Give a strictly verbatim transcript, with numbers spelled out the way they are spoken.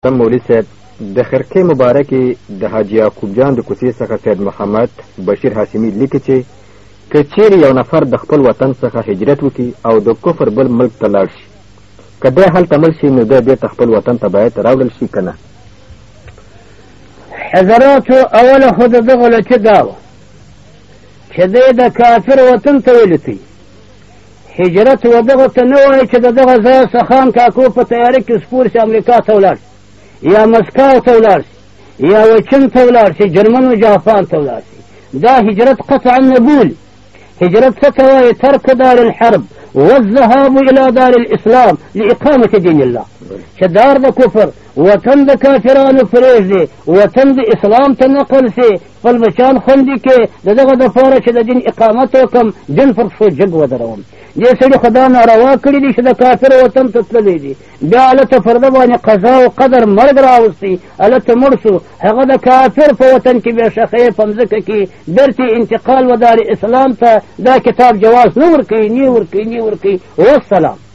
مولوي صاحب د خرقې مبارکې د حاجي یعقوب جان د کوڅې څخه سید محمد بشیر هاشمي لیکي چې که چیرې یو نفر د خپل وطن څخه هجرت وکړي او د کفر بل ملک ته لاړ شي، که دی هلته مړ شي نو دی بېرته خپل وطن ته باید راوړل شي که نه؟ حضراتو اوله خو د دغه لچه دا وه چې دی د کافر وطن ته ولیکئ، هجرت و دغه ته نه وایي چې د دغه ځایه سخان کاکو په تیاره کې سپور شي امریکا ته ولاړ شي یا مسکو ته ولاړ شي یا وچن ته ولاړ شي جرمن و جاپان ته ولاړ شي. دا هجرت قطعا نبول. هجرت څه ته وایي؟ ترک دار الحرب والذهاب الى دار الاسلام لاقامه دین الله، چې دار د کفر وطن د کافرانو پرېږدي، وطن د اسلام ته نقل سي، خپل بچان خوندي کې د دغه دپاره چې د دین اقامت وکړم، دین پر پښو جګ ودروم. دې سړي خدا ناروا کړي دي چې د کافر وطن ته تللی دي، بیا هلته پر ده باندې قضا او قدر مرګ راوستی، هلته مړ شو، هغه د کافر په وطن کې بیا شخې په مځکه کې بیرته انتقال و دار اسلام ته دا کتاب جواز نه ورکوي، نه ورکوي، نه ورکوي. والسلام.